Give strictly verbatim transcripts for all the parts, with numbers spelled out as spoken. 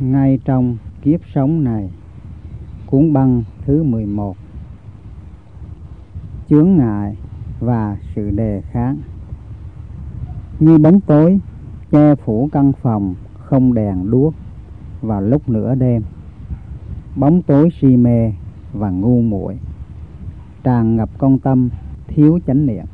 Ngay trong kiếp sống này. Cuốn băng thứ mười một. Chướng ngại và sự đề kháng. Như bóng tối che phủ căn phòng không đèn đuốc vào lúc nửa đêm, bóng tối si mê và ngu muội tràn ngập con tâm thiếu chánh niệm.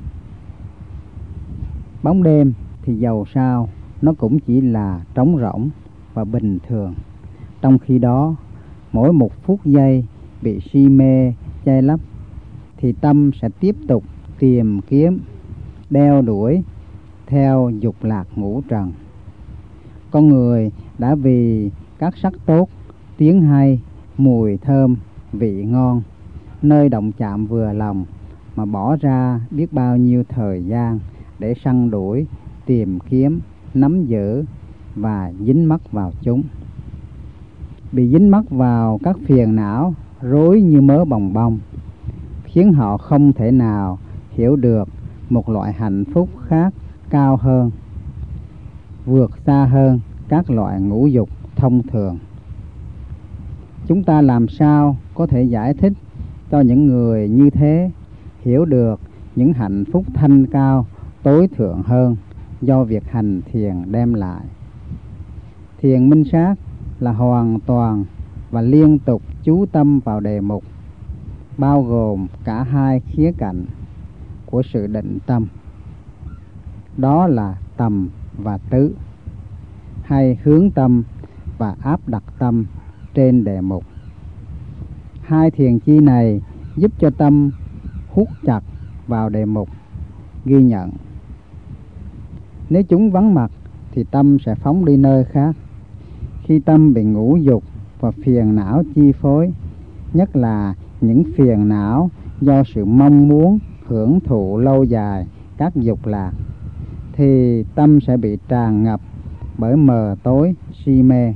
Bóng đêm thì dầu sao nó cũng chỉ là trống rỗng và bình thường. Trong khi đó, mỗi một phút giây bị si mê che lấp thì tâm sẽ tiếp tục tìm kiếm, đeo đuổi theo dục lạc ngũ trần. Con người đã vì các sắc tốt, tiếng hay, mùi thơm, vị ngon, nơi động chạm vừa lòng mà bỏ ra biết bao nhiêu thời gian để săn đuổi, tìm kiếm, nắm giữ và dính mắc vào chúng. Bị dính mắc vào các phiền não rối như mớ bòng bong, khiến họ không thể nào hiểu được một loại hạnh phúc khác cao hơn, vượt xa hơn các loại ngũ dục thông thường. Chúng ta làm sao có thể giải thích cho những người như thế hiểu được những hạnh phúc thanh cao tối thượng hơn do việc hành thiền đem lại? Thiền minh sát là hoàn toàn và liên tục chú tâm vào đề mục, bao gồm cả hai khía cạnh của sự định tâm, đó là tầm và tứ, hay hướng tâm và áp đặt tâm trên đề mục. Hai thiền chi này giúp cho tâm hút chặt vào đề mục, ghi nhận. Nếu chúng vắng mặt thì tâm sẽ phóng đi nơi khác. Khi tâm bị ngũ dục và phiền não chi phối, nhất là những phiền não do sự mong muốn hưởng thụ lâu dài các dục lạc, thì tâm sẽ bị tràn ngập bởi mờ tối si mê.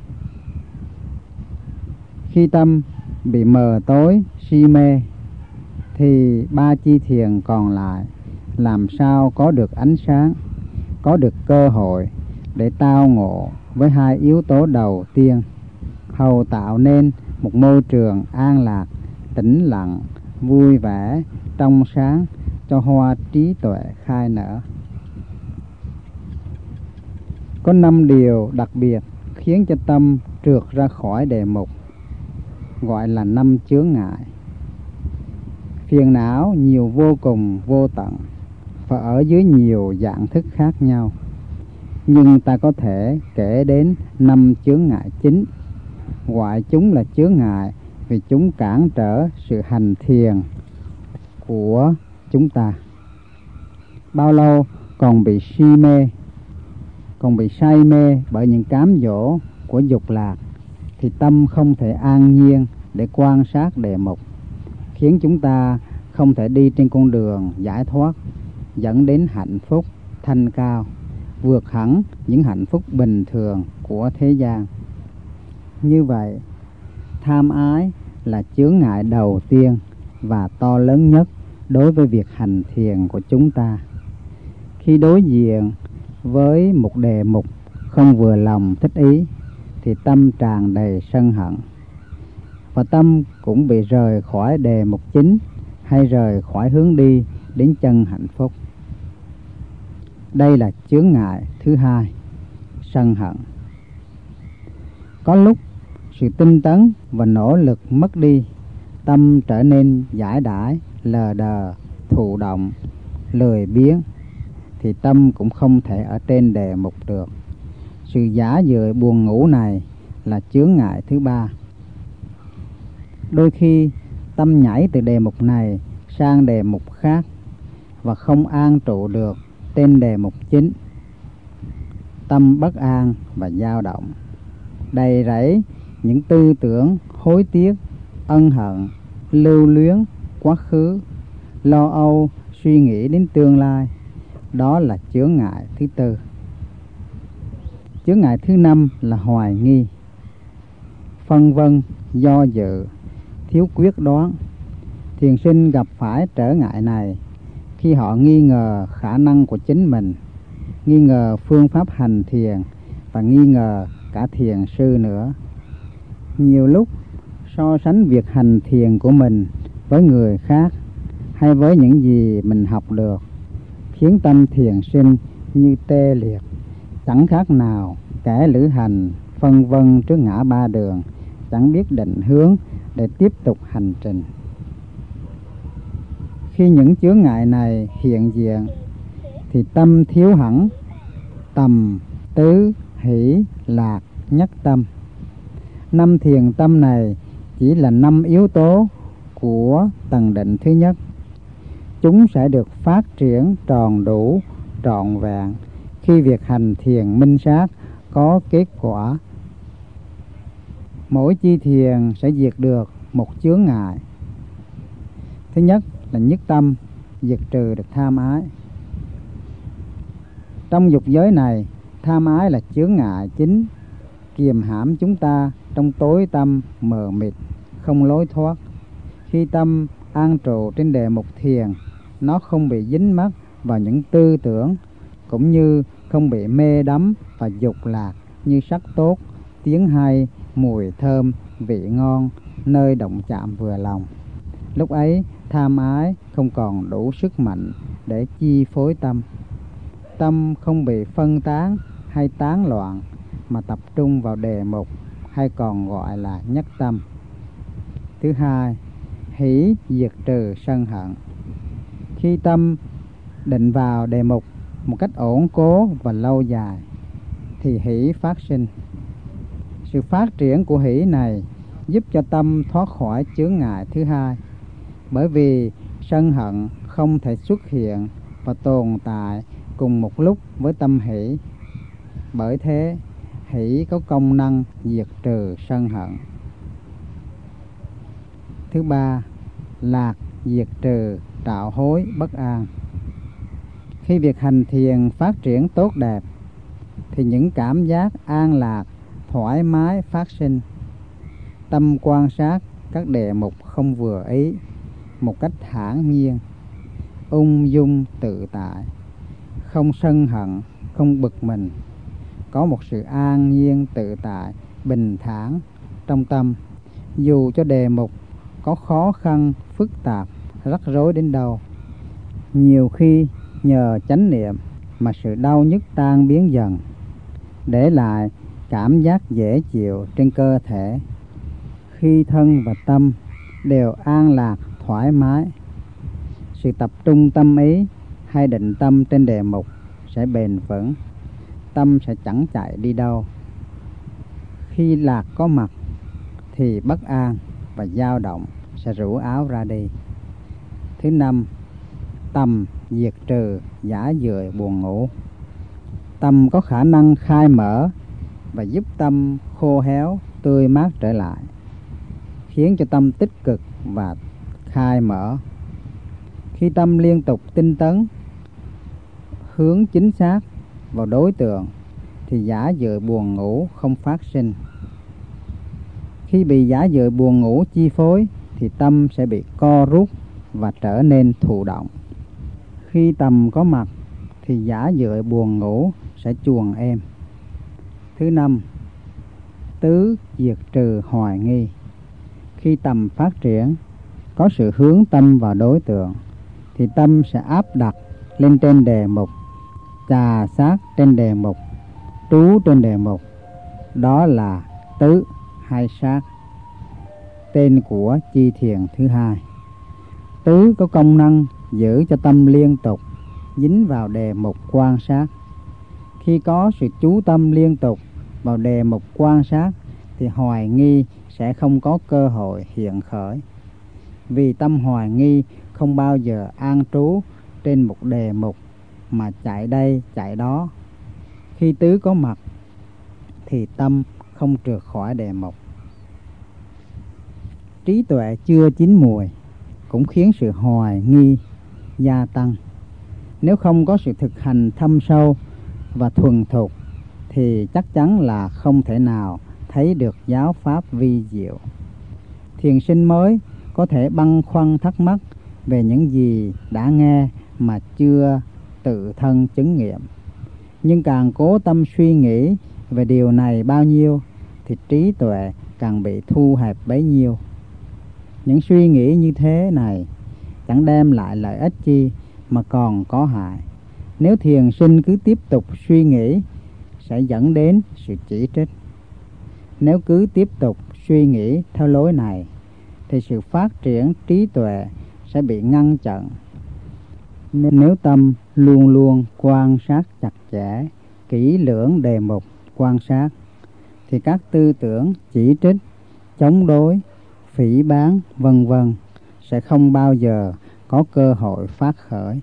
Khi tâm bị mờ tối si mê thì ba chi thiền còn lại làm sao có được ánh sáng, có được cơ hội để tao ngộ với hai yếu tố đầu tiên, hầu tạo nên một môi trường an lạc, tĩnh lặng, vui vẻ, trong sáng cho hoa trí tuệ khai nở. Có năm điều đặc biệt khiến cho tâm trượt ra khỏi đề mục, gọi là năm chướng ngại. Phiền não nhiều vô cùng vô tận và ở dưới nhiều dạng thức khác nhau, nhưng ta có thể kể đến năm chướng ngại chính, gọi chúng là chướng ngại vì chúng cản trở sự hành thiền của chúng ta. Bao lâu còn bị si mê, còn bị say mê bởi những cám dỗ của dục lạc, thì tâm không thể an nhiên để quan sát đề mục, khiến chúng ta không thể đi trên con đường giải thoát, dẫn đến hạnh phúc thanh cao, vượt hẳn những hạnh phúc bình thường của thế gian. Như vậy, tham ái là chướng ngại đầu tiên và to lớn nhất đối với việc hành thiền của chúng ta. Khi đối diện với một đề mục không vừa lòng thích ý thì tâm tràn đầy sân hận, và tâm cũng bị rời khỏi đề mục chính hay rời khỏi hướng đi đến chân hạnh phúc. Đây là chướng ngại thứ hai, sân hận. Có lúc sự tinh tấn và nỗ lực mất đi, tâm trở nên dãi dãi, lờ đờ, thụ động, lười biếng, thì tâm cũng không thể ở trên đề mục được. Sự giả dời buồn ngủ này là chướng ngại thứ ba. Đôi khi tâm nhảy từ đề mục này sang đề mục khác và không an trụ được trên đề mục chính. Tâm bất an và dao động, đầy rẫy những tư tưởng hối tiếc, ân hận, lưu luyến quá khứ, lo âu, suy nghĩ đến tương lai. Đó là chướng ngại thứ tư. Chướng ngại thứ năm là hoài nghi, phân vân, do dự, thiếu quyết đoán. Thiền sinh gặp phải trở ngại này khi họ nghi ngờ khả năng của chính mình, nghi ngờ phương pháp hành thiền và nghi ngờ cả thiền sư nữa. Nhiều lúc so sánh việc hành thiền của mình với người khác hay với những gì mình học được khiến tâm thiền sinh như tê liệt, chẳng khác nào kẻ lữ hành phân vân trước ngã ba đường, chẳng biết định hướng để tiếp tục hành trình. Khi những chướng ngại này hiện diện thì tâm thiếu hẳn tầm, tứ, hỷ, lạc, nhất tâm. Năm thiền tâm này chỉ là năm yếu tố của tầng định thứ nhất. Chúng sẽ được phát triển tròn đủ, trọn vẹn khi việc hành thiền minh sát có kết quả. Mỗi chi thiền sẽ diệt được một chướng ngại. Thứ nhất là nhất tâm, diệt trừ được tham ái. Trong dục giới này, tham ái là chướng ngại chính kiềm hãm chúng ta trong tối tâm mờ mịt, không lối thoát. Khi tâm an trụ trên đề mục thiền, nó không bị dính mắc vào những tư tưởng, cũng như không bị mê đắm và dục lạc như sắc tốt, tiếng hay, mùi thơm, vị ngon, nơi động chạm vừa lòng. Lúc ấy tham ái không còn đủ sức mạnh để chi phối tâm. Tâm không bị phân tán hay tán loạn mà tập trung vào đề mục, hay còn gọi là nhất tâm. Thứ hai, hỷ diệt trừ sân hận. Khi tâm định vào đề mục một cách ổn cố và lâu dài thì hỷ phát sinh. Sự phát triển của hỷ này giúp cho tâm thoát khỏi chướng ngại thứ hai, bởi vì sân hận không thể xuất hiện và tồn tại cùng một lúc với tâm hỷ. Bởi thế hỷ có công năng diệt trừ sân hận. Thứ ba, lạc diệt trừ trạo hối bất an. Khi việc hành thiền phát triển tốt đẹp thì những cảm giác an lạc, thoải mái phát sinh. Tâm quan sát các đề mục không vừa ý một cách thản nhiên, ung dung tự tại, không sân hận, không bực mình, có một sự an nhiên tự tại, bình thản trong tâm. Dù cho đề mục có khó khăn, phức tạp, rắc rối đến đâu, nhiều khi nhờ chánh niệm mà sự đau nhức tan biến dần, để lại cảm giác dễ chịu trên cơ thể. Khi thân và tâm đều an lạc, thoải mái, sự tập trung tâm ý hay định tâm trên đề mục sẽ bền vững, tâm sẽ chẳng chạy đi đâu. Khi lạc có mặt thì bất an và dao động sẽ rủ áo ra đi. Thứ năm, tầm diệt trừ giả dười buồn ngủ. Tâm có khả năng khai mở và giúp tâm khô héo tươi mát trở lại, khiến cho tâm tích cực và khai mở. Khi tâm liên tục tinh tấn, hướng chính xác vào đối tượng thì giả dợi buồn ngủ không phát sinh. Khi bị giả dợi buồn ngủ chi phối thì tâm sẽ bị co rút và trở nên thụ động. Khi tầm có mặt thì giả dợi buồn ngủ sẽ chuồn êm. Thứ năm, tứ diệt trừ hoài nghi. Khi tầm phát triển, có sự hướng tâm vào đối tượng thì tâm sẽ áp đặt lên trên đề mục, trà sát trên đề mục, trú trên đề mục. Đó là tứ hay sát, tên của chi thiền thứ hai. Tứ có công năng giữ cho tâm liên tục dính vào đề mục quan sát. Khi có sự chú tâm liên tục vào đề mục quan sát thì hoài nghi sẽ không có cơ hội hiện khởi, vì tâm hoài nghi không bao giờ an trú trên một đề mục mà chạy đây chạy đó. Khi tứ có mặt thì tâm không trượt khỏi đề mục. Trí tuệ chưa chín mùi cũng khiến sự hoài nghi gia tăng. Nếu không có sự thực hành thâm sâu và thuần thục thì chắc chắn là không thể nào thấy được giáo pháp vi diệu. Thiền sinh mới có thể băn khoăn thắc mắc về những gì đã nghe mà chưa tự thân chứng nghiệm, nhưng càng cố tâm suy nghĩ về điều này bao nhiêu thì trí tuệ càng bị thu hẹp bấy nhiêu. Những suy nghĩ như thế này chẳng đem lại lợi ích chi mà còn có hại. Nếu thiền sinh cứ tiếp tục suy nghĩ sẽ dẫn đến sự chỉ trích. Nếu cứ tiếp tục suy nghĩ theo lối này thì sự phát triển trí tuệ sẽ bị ngăn chặn. Nếu tâm luôn luôn quan sát chặt chẽ, kỹ lưỡng đề mục quan sát thì các tư tưởng chỉ trích, chống đối, phỉ báng vân vân sẽ không bao giờ có cơ hội phát khởi.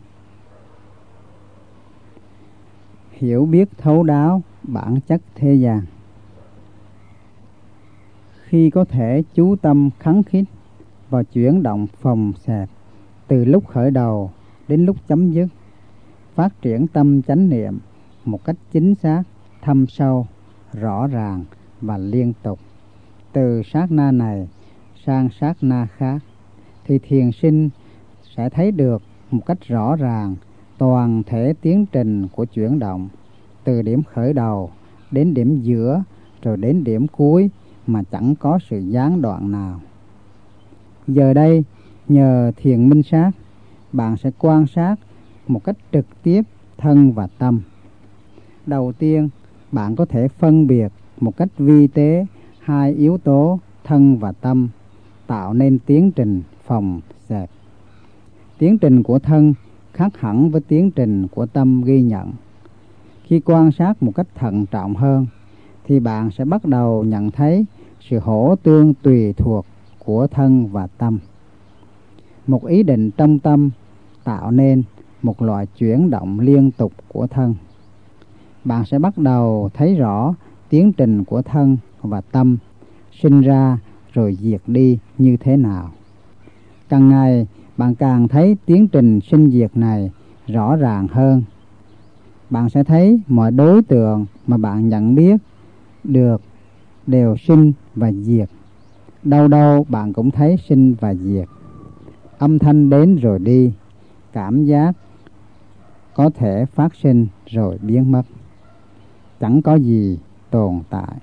Hiểu biết thấu đáo bản chất thế gian. Khi có thể chú tâm khắng khít vào chuyển động phòng xẹp từ lúc khởi đầu đến lúc chấm dứt, phát triển tâm chánh niệm một cách chính xác, thâm sâu, rõ ràng và liên tục, từ sát na này sang sát na khác, thì thiền sinh sẽ thấy được một cách rõ ràng toàn thể tiến trình của chuyển động, từ điểm khởi đầu đến điểm giữa rồi đến điểm cuối mà chẳng có sự gián đoạn nào. Giờ đây, nhờ thiền minh sát, bạn sẽ quan sát một cách trực tiếp thân và tâm. Đầu tiên, bạn có thể phân biệt một cách vi tế hai yếu tố thân và tâm, tạo nên tiến trình phòng xẹp. Tiến trình của thân khác hẳn với tiến trình của tâm ghi nhận. Khi quan sát một cách thận trọng hơn, thì bạn sẽ bắt đầu nhận thấy sự hỗ tương tùy thuộc của thân và tâm. Một ý định trong tâm tạo nên một loại chuyển động liên tục của thân. Bạn sẽ bắt đầu thấy rõ tiến trình của thân và tâm sinh ra rồi diệt đi như thế nào. Càng ngày bạn càng thấy tiến trình sinh diệt này rõ ràng hơn. Bạn sẽ thấy mọi đối tượng mà bạn nhận biết được đều sinh và diệt. Đâu đâu bạn cũng thấy sinh và diệt. Âm thanh đến rồi đi, cảm giác có thể phát sinh rồi biến mất. Chẳng có gì tồn tại.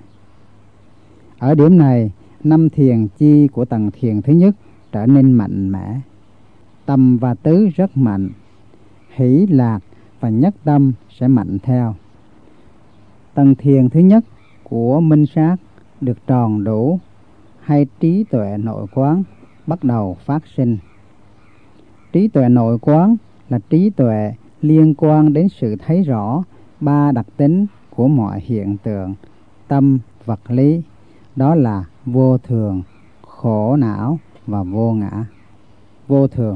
Ở điểm này, năm thiền chi của tầng thiền thứ nhất trở nên mạnh mẽ. Tâm và tứ rất mạnh. Hỷ, lạc và nhất tâm sẽ mạnh theo. Tầng thiền thứ nhất của minh sát được tròn đủ, hay trí tuệ nội quán bắt đầu phát sinh. Trí tuệ nội quán là trí tuệ liên quan đến sự thấy rõ ba đặc tính của mọi hiện tượng tâm vật lý, đó là vô thường, khổ não và vô ngã. Vô thường.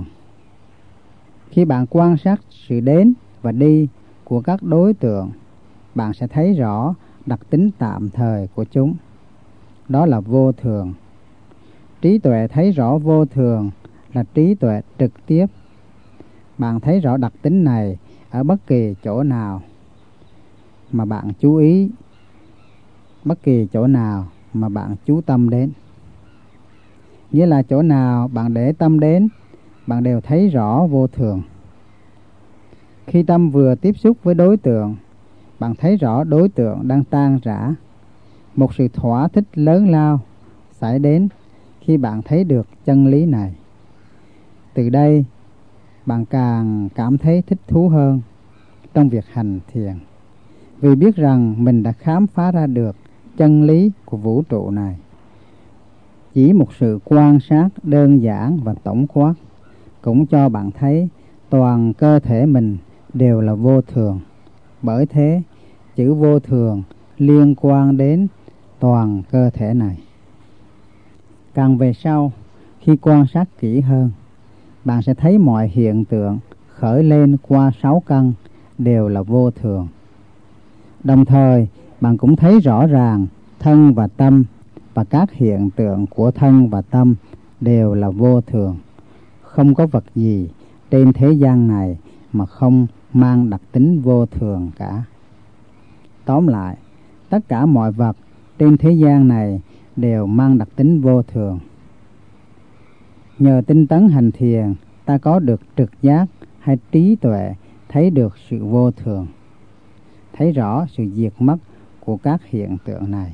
Khi bạn quan sát sự đến và đi của các đối tượng, bạn sẽ thấy rõ đặc tính tạm thời của chúng, đó là vô thường. Trí tuệ thấy rõ vô thường là trí tuệ trực tiếp. Bạn thấy rõ đặc tính này ở bất kỳ chỗ nào mà bạn chú ý, bất kỳ chỗ nào mà bạn chú tâm đến. Nghĩa là chỗ nào bạn để tâm đến, bạn đều thấy rõ vô thường. Khi tâm vừa tiếp xúc với đối tượng, bạn thấy rõ đối tượng đang tan rã. Một sự thỏa thích lớn lao xảy đến khi bạn thấy được chân lý này. Từ đây, bạn càng cảm thấy thích thú hơn trong việc hành thiền, vì biết rằng mình đã khám phá ra được chân lý của vũ trụ này. Chỉ một sự quan sát đơn giản và tổng quát cũng cho bạn thấy toàn cơ thể mình đều là vô thường. Bởi thế, chữ vô thường liên quan đến toàn cơ thể này. Càng về sau, khi quan sát kỹ hơn, bạn sẽ thấy mọi hiện tượng khởi lên qua sáu căn đều là vô thường. Đồng thời, bạn cũng thấy rõ ràng thân và tâm và các hiện tượng của thân và tâm đều là vô thường. Không có vật gì trên thế gian này mà không mang đặc tính vô thường cả. Tóm lại, tất cả mọi vật trên thế gian này đều mang đặc tính vô thường. Nhờ tinh tấn hành thiền, ta có được trực giác hay trí tuệ thấy được sự vô thường, thấy rõ sự diệt mất của các hiện tượng này.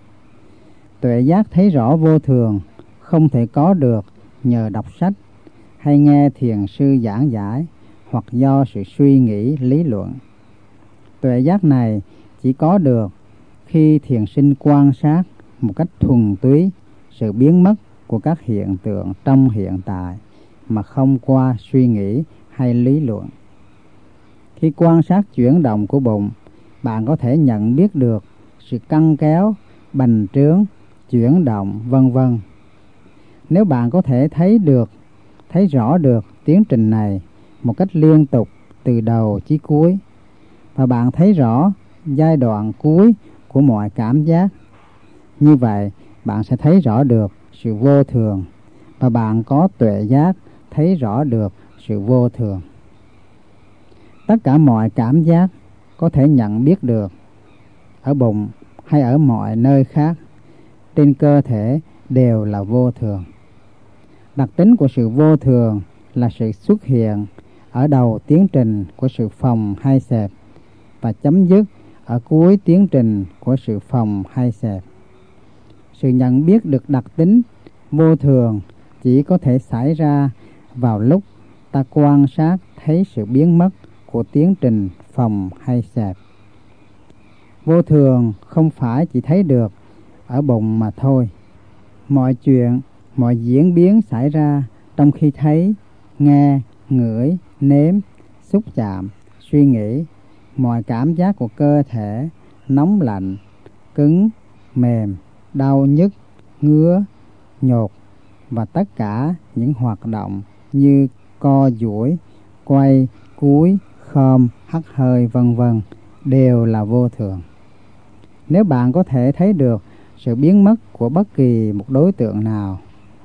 Tuệ giác thấy rõ vô thường không thể có được nhờ đọc sách hay nghe thiền sư giảng giải hoặc do sự suy nghĩ lý luận. Tuệ giác này chỉ có được khi thiền sinh quan sát một cách thuần túy sự biến mất của các hiện tượng trong hiện tại mà không qua suy nghĩ hay lý luận. Khi quan sát chuyển động của bụng, bạn có thể nhận biết được sự căng kéo, bành trướng, chuyển động, vân vân. Nếu bạn có thể thấy được, thấy rõ được tiến trình này một cách liên tục từ đầu chí cuối, và bạn thấy rõ giai đoạn cuối của mọi cảm giác, như vậy bạn sẽ thấy rõ được sự vô thường, và bạn có tuệ giác thấy rõ được sự vô thường. Tất cả mọi cảm giác có thể nhận biết được ở bụng hay ở mọi nơi khác trên cơ thể đều là vô thường. Đặc tính của sự vô thường là sự xuất hiện ở đầu tiến trình của sự phồng hay xẹp và chấm dứt ở cuối tiến trình của sự phồng hay xẹp. Sự nhận biết được đặc tính vô thường chỉ có thể xảy ra vào lúc ta quan sát thấy sự biến mất của tiến trình phồng hay xẹp. Vô thường không phải chỉ thấy được ở bụng mà thôi. Mọi chuyện, mọi diễn biến xảy ra trong khi thấy, nghe, ngửi, nếm, xúc chạm, suy nghĩ, mọi cảm giác của cơ thể, nóng lạnh, cứng, mềm, đau nhức, ngứa, nhột và tất cả những hoạt động như co duỗi, quay, cúi, khom, hắt hơi vân vân đều là vô thường. Nếu bạn có thể thấy được sự biến mất của bất kỳ một đối tượng nào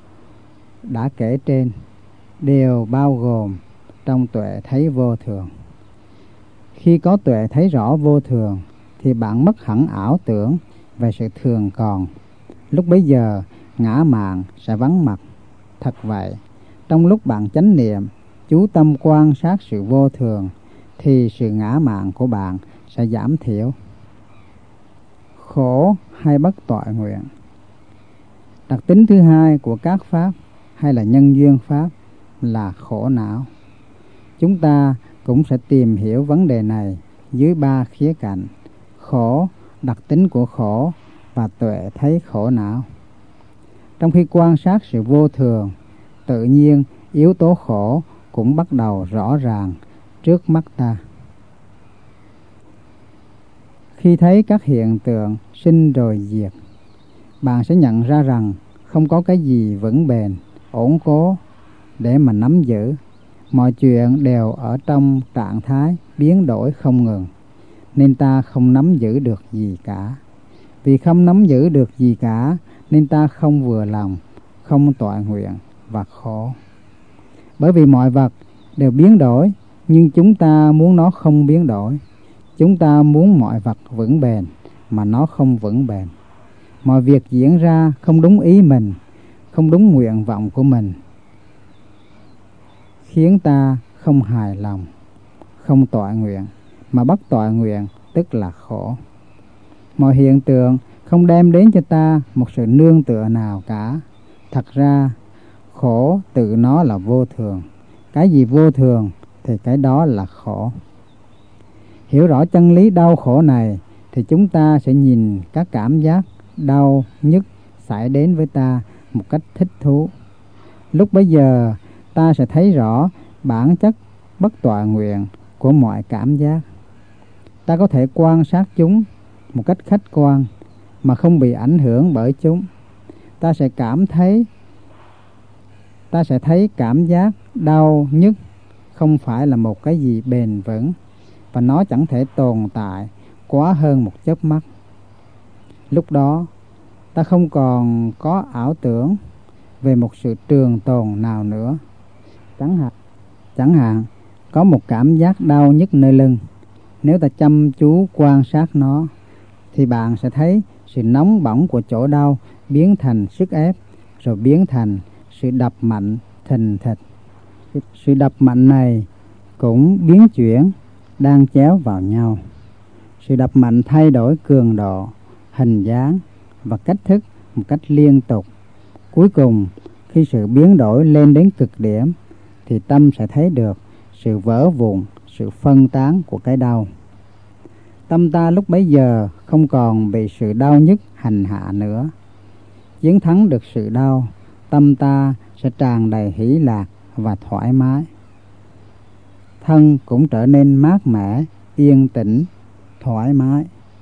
đã kể trên đều bao gồm trong tuệ thấy vô thường. Khi có tuệ thấy rõ vô thường thì bạn mất hẳn ảo tưởng về sự thường còn. Lúc bấy giờ ngã mạn sẽ vắng mặt. Thật vậy, trong lúc bạn chánh niệm, chú tâm quan sát sự vô thường thì sự ngã mạn của bạn sẽ giảm thiểu. Khổ hay bất toại nguyện. Đặc tính thứ hai của các pháp hay là nhân duyên pháp là khổ não. Chúng ta cũng sẽ tìm hiểu vấn đề này dưới ba khía cạnh: khổ, đặc tính của khổ và tuệ thấy khổ não. Trong khi quan sát sự vô thường, tự nhiên yếu tố khổ cũng bắt đầu rõ ràng trước mắt ta. Khi thấy các hiện tượng sinh rồi diệt, bạn sẽ nhận ra rằng không có cái gì vững bền, ổn cố để mà nắm giữ. Mọi chuyện đều ở trong trạng thái biến đổi không ngừng, nên ta không nắm giữ được gì cả. Vì không nắm giữ được gì cả, nên ta không vừa lòng, không toại nguyện và khổ. Bởi vì mọi vật đều biến đổi, nhưng chúng ta muốn nó không biến đổi. Chúng ta muốn mọi vật vững bền, mà nó không vững bền. Mọi việc diễn ra không đúng ý mình, không đúng nguyện vọng của mình, khiến ta không hài lòng, không toại nguyện, mà bất toại nguyện tức là khổ. Mọi hiện tượng không đem đến cho ta một sự nương tựa nào cả. Thật ra, khổ tự nó là vô thường. Cái gì vô thường thì cái đó là khổ. Hiểu rõ chân lý đau khổ này thì chúng ta sẽ nhìn các cảm giác đau, nhức xảy đến với ta một cách thích thú. Lúc bấy giờ ta sẽ thấy rõ bản chất bất toại nguyện của mọi cảm giác. Ta có thể quan sát chúng một cách khách quan mà không bị ảnh hưởng bởi chúng. Ta sẽ cảm thấy ta sẽ thấy cảm giác đau nhức không phải là một cái gì bền vững, và nó chẳng thể tồn tại quá hơn một chớp mắt. Lúc đó ta không còn có ảo tưởng về một sự trường tồn nào nữa. Chẳng hạn, chẳng hạn có một cảm giác đau nhức nơi lưng. Nếu ta chăm chú quan sát nó thì bạn sẽ thấy sự nóng bỏng của chỗ đau biến thành sức ép, rồi biến thành sự đập mạnh thình thịch. Sự đập mạnh này cũng biến chuyển, đan chéo vào nhau. Sự đập mạnh thay đổi cường độ, hình dáng và cách thức một cách liên tục. Cuối cùng, khi sự biến đổi lên đến cực điểm, thì tâm sẽ thấy được sự vỡ vụn, sự phân tán của cái đau. Tâm ta lúc bấy giờ không còn bị sự đau nhức hành hạ nữa. Chiến thắng được sự đau, tâm ta sẽ tràn đầy hỷ lạc và thoải mái. Thân cũng trở nên mát mẻ, yên tĩnh, thoải mái.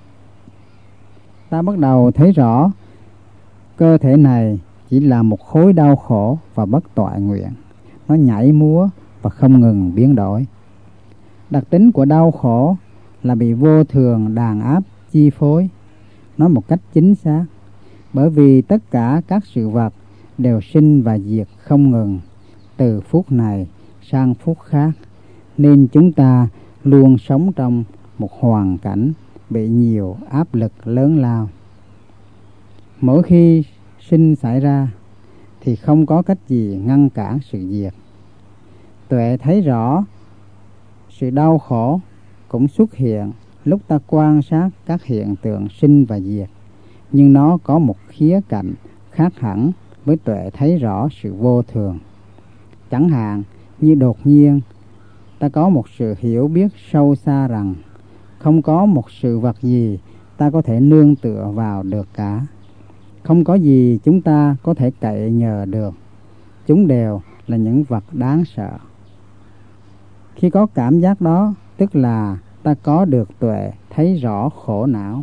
Ta bắt đầu thấy rõ cơ thể này chỉ là một khối đau khổ và bất toại nguyện. Nó nhảy múa và không ngừng biến đổi. Đặc tính của đau khổ là bị vô thường đàn áp chi phối. Nói một cách chính xác, bởi vì tất cả các sự vật đều sinh và diệt không ngừng, từ phút này sang phút khác, nên chúng ta luôn sống trong một hoàn cảnh bị nhiều áp lực lớn lao. Mỗi khi sinh xảy ra thì không có cách gì ngăn cản sự diệt. Tuệ thấy rõ sự đau khổ cũng xuất hiện lúc ta quan sát các hiện tượng sinh và diệt, nhưng nó có một khía cạnh khác hẳn với tuệ thấy rõ sự vô thường. Chẳng hạn như đột nhiên ta có một sự hiểu biết sâu xa rằng không có một sự vật gì ta có thể nương tựa vào được cả. Không có gì chúng ta có thể cậy nhờ được. Chúng đều là những vật đáng sợ. Khi có cảm giác đó, tức là ta có được tuệ thấy rõ khổ não.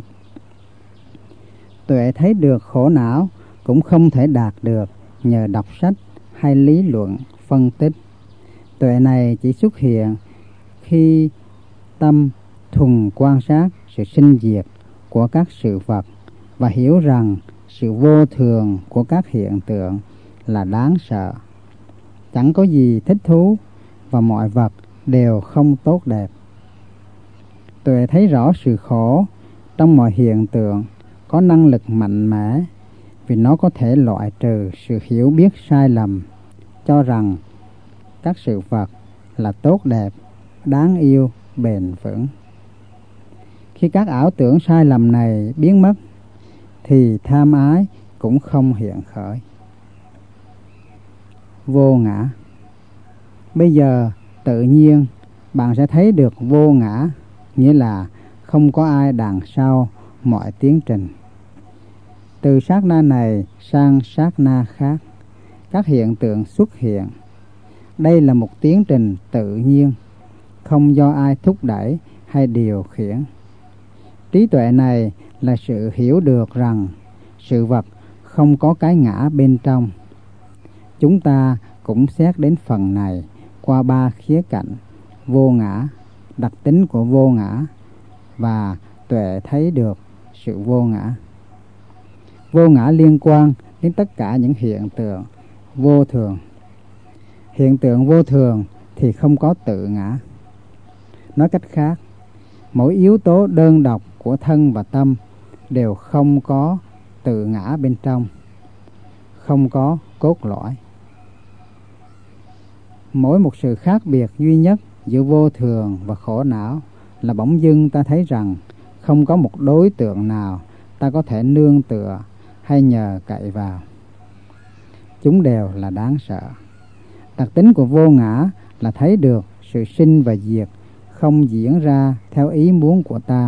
Tuệ thấy được khổ não cũng không thể đạt được nhờ đọc sách hay lý luận phân tích. Tuệ này chỉ xuất hiện khi tâm thuần quan sát sự sinh diệt của các sự vật và hiểu rằng sự vô thường của các hiện tượng là đáng sợ. Chẳng có gì thích thú và mọi vật đều không tốt đẹp. Tuệ thấy rõ sự khổ trong mọi hiện tượng có năng lực mạnh mẽ, vì nó có thể loại trừ sự hiểu biết sai lầm, cho rằng các sự vật là tốt đẹp, đáng yêu, bền vững. Khi các ảo tưởng sai lầm này biến mất, thì tham ái cũng không hiện khởi. Vô ngã. Bây giờ tự nhiên bạn sẽ thấy được vô ngã, nghĩa là không có ai đằng sau mọi tiến trình. Từ sát na này sang sát na khác, các hiện tượng xuất hiện. Đây là một tiến trình tự nhiên, không do ai thúc đẩy hay điều khiển. Trí tuệ này là sự hiểu được rằng sự vật không có cái ngã bên trong. Chúng ta cũng xét đến phần này qua ba khía cạnh: vô ngã, đặc tính của vô ngã và tuệ thấy được sự vô ngã. Vô ngã liên quan đến tất cả những hiện tượng vô thường. Hiện tượng vô thường thì không có tự ngã. Nói cách khác, mỗi yếu tố đơn độc của thân và tâm đều không có tự ngã bên trong, không có cốt lõi. Mỗi một sự khác biệt duy nhất giữa vô thường và khổ não là bỗng dưng ta thấy rằng không có một đối tượng nào ta có thể nương tựa hay nhờ cậy vào. Chúng đều là đáng sợ. Đặc tính của vô ngã là thấy được sự sinh và diệt không diễn ra theo ý muốn của ta.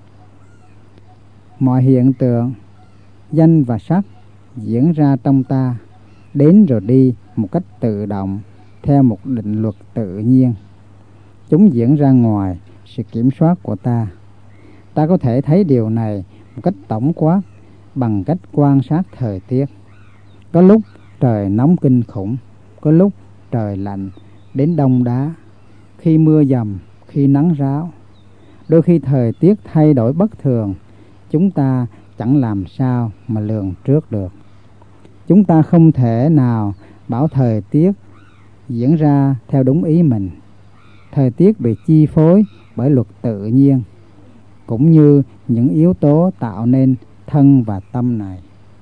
Mọi hiện tượng, danh và sắc diễn ra trong ta, đến rồi đi một cách tự động theo một định luật tự nhiên. Chúng diễn ra ngoài sự kiểm soát của ta. Ta có thể thấy điều này một cách tổng quát bằng cách quan sát thời tiết. Có lúc trời nóng kinh khủng, có lúc trời lạnh đến đông đá, khi mưa dầm, khi nắng ráo. Đôi khi thời tiết thay đổi bất thường, chúng ta chẳng làm sao mà lường trước được. Chúng ta không thể nào bảo thời tiết diễn ra theo đúng ý mình. Thời tiết bị chi phối bởi luật tự nhiên, cũng như những yếu tố tạo nên thân và tâm này.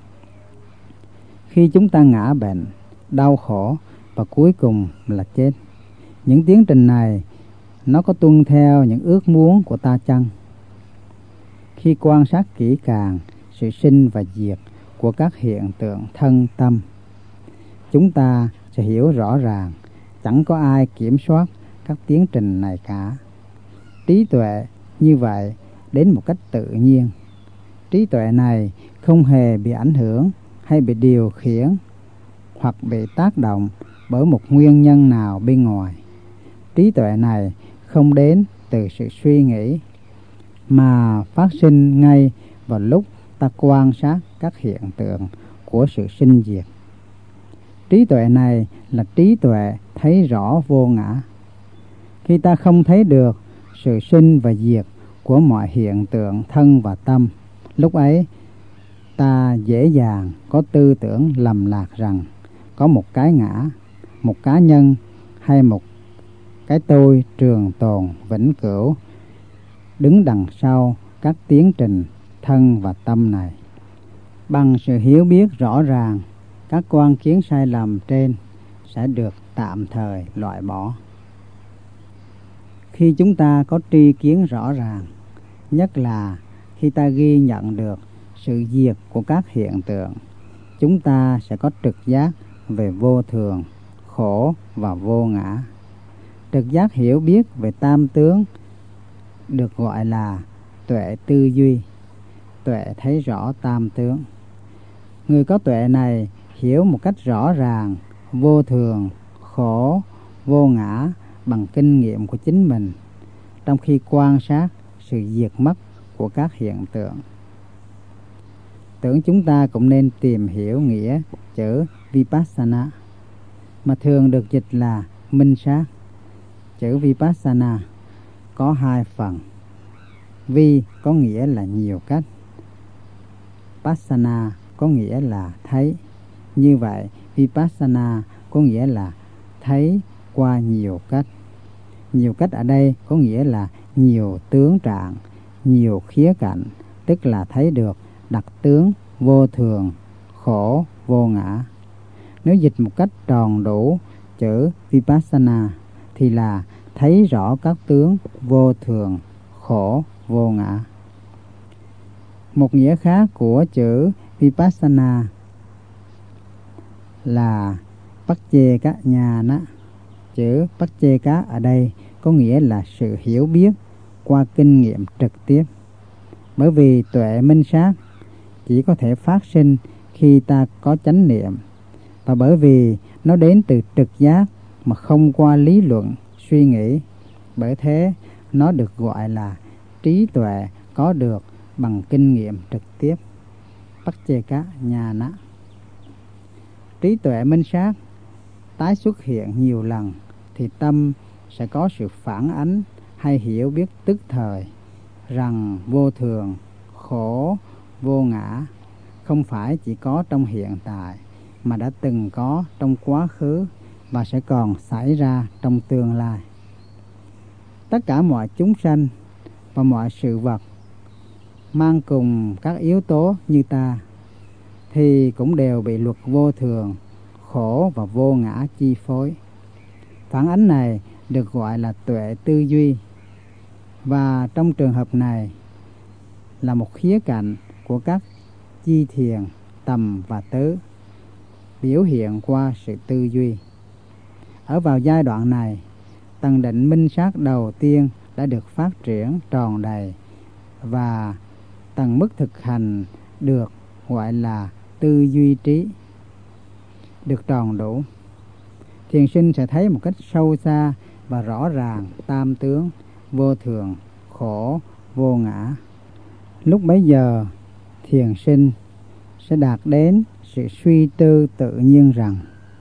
Khi chúng ta ngã bệnh, đau khổ và cuối cùng là chết, những tiến trình này nó có tuân theo những ước muốn của ta chăng? Khi quan sát kỹ càng sự sinh và diệt của các hiện tượng thân tâm, chúng ta sẽ hiểu rõ ràng chẳng có ai kiểm soát các tiến trình này cả. Trí tuệ như vậy đến một cách tự nhiên. Trí tuệ này không hề bị ảnh hưởng hay bị điều khiển hoặc bị tác động bởi một nguyên nhân nào bên ngoài. Trí tuệ này không đến từ sự suy nghĩ mà phát sinh ngay vào lúc ta quan sát các hiện tượng của sự sinh diệt. Trí tuệ này là trí tuệ thấy rõ vô ngã. Khi ta không thấy được sự sinh và diệt của mọi hiện tượng thân và tâm, lúc ấy ta dễ dàng có tư tưởng lầm lạc rằng có một cái ngã, một cá nhân hay một cái tôi trường tồn vĩnh cửu đứng đằng sau các tiến trình thân và tâm này. Bằng sự hiểu biết rõ ràng, các quan kiến sai lầm trên sẽ được tạm thời loại bỏ. Khi chúng ta có tri kiến rõ ràng, nhất là khi ta ghi nhận được sự diệt của các hiện tượng, chúng ta sẽ có trực giác về vô thường, khổ và vô ngã. Trực giác hiểu biết về tam tướng được gọi là tuệ tư duy, tuệ thấy rõ tam tướng. Người có tuệ này hiểu một cách rõ ràng vô thường, khổ, vô ngã bằng kinh nghiệm của chính mình, trong khi quan sát sự diệt mất của các hiện tượng. Tưởng chúng ta cũng nên tìm hiểu nghĩa chữ Vipassana, mà thường được dịch là minh sát. Chữ Vipassana có hai phần. Vi có nghĩa là nhiều cách, Passana có nghĩa là thấy. Như vậy, Vipassana có nghĩa là thấy qua nhiều cách. Nhiều cách ở đây có nghĩa là nhiều tướng trạng, nhiều khía cạnh, tức là thấy được đặc tướng vô thường, khổ, vô ngã. Nếu dịch một cách tròn đủ chữ Vipassana thì là thấy rõ các tướng vô thường, khổ, vô ngã. Một nghĩa khác của chữ Vipassana là Pacceka-nhana. Chữ Pacceka ở đây có nghĩa là sự hiểu biết qua kinh nghiệm trực tiếp. Bởi vì tuệ minh sát chỉ có thể phát sinh khi ta có chánh niệm, và bởi vì nó đến từ trực giác mà không qua lý luận, suy nghĩ, bởi thế nó được gọi là trí tuệ có được bằng kinh nghiệm trực tiếp, Pacceka-nhana. Trí tuệ minh sát tái xuất hiện nhiều lần thì tâm sẽ có sự phản ánh hay hiểu biết tức thời rằng vô thường, khổ, vô ngã không phải chỉ có trong hiện tại mà đã từng có trong quá khứ và sẽ còn xảy ra trong tương lai. Tất cả mọi chúng sanh và mọi sự vật mang cùng các yếu tố như ta thì cũng đều bị luật vô thường, khổ và vô ngã chi phối. Phản ánh này được gọi là tuệ tư duy, và trong trường hợp này là một khía cạnh của các chi thiền, tầm và tứ biểu hiện qua sự tư duy. Ở vào giai đoạn này, tầng định minh sát đầu tiên đã được phát triển tròn đầy, và tầng mức thực hành được gọi là tư duy trí được tròn đủ. Thiền sinh sẽ thấy một cách sâu xa và rõ ràng tam tướng vô thường, khổ, vô ngã. Lúc bấy giờ, thiền sinh sẽ đạt đến sự suy tư tự nhiên rằng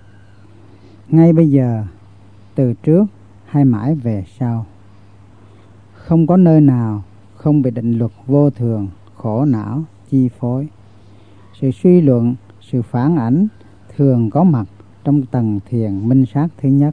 ngay bây giờ, từ trước hay mãi về sau, không có nơi nào không bị định luật vô thường, khổ não chi phối. Sự suy luận, sự phản ảnh thường có mặt trong tầng thiền minh sát thứ nhất.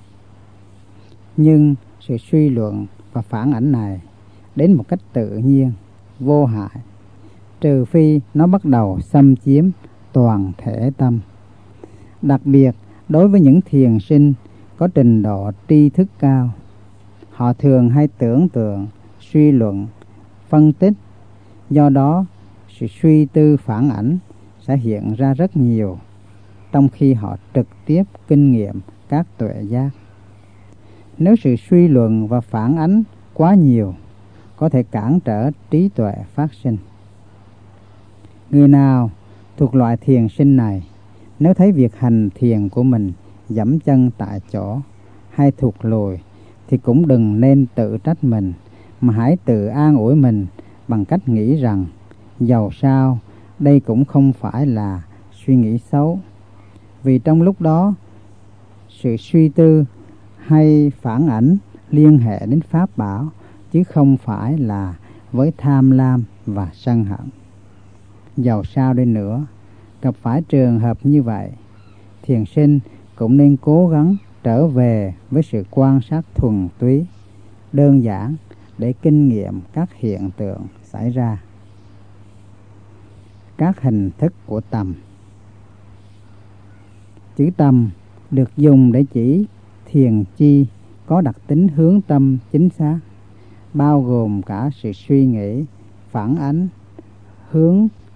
Nhưng sự suy luận và phản ảnh này đến một cách tự nhiên, vô hại, trừ phi nó bắt đầu xâm chiếm toàn thể tâm. Đặc biệt đối với những thiền sinh có trình độ tri thức cao, họ thường hay tưởng tượng, suy luận, phân tích Do đó, sự suy tư phản ảnh sẽ hiện ra rất nhiều, trong khi họ trực tiếp kinh nghiệm các tuệ giác. Nếu sự suy luận và phản ánh quá nhiều, có thể cản trở trí tuệ phát sinh. Người nào thuộc loại thiền sinh này, nếu thấy việc hành thiền của mình dẫm chân tại chỗ hay thụt lùi, thì cũng đừng nên tự trách mình, mà hãy tự an ủi mình bằng cách nghĩ rằng dầu sao đây cũng không phải là suy nghĩ xấu. Vì trong lúc đó, sự suy tư hay phản ảnh liên hệ đến pháp bảo, chứ không phải là với tham lam và sân hận. Dầu sao đi nữa, gặp phải trường hợp như vậy, thiền sinh cũng nên cố gắng trở về với sự quan sát thuần túy, đơn giản để kinh nghiệm các hiện tượng xảy ra. Các hình thức của tầm. Chữ tầm được dùng để chỉ thiền chi có đặc tính hướng tâm chính xác, bao gồm cả sự suy nghĩ, phản ánh, hướng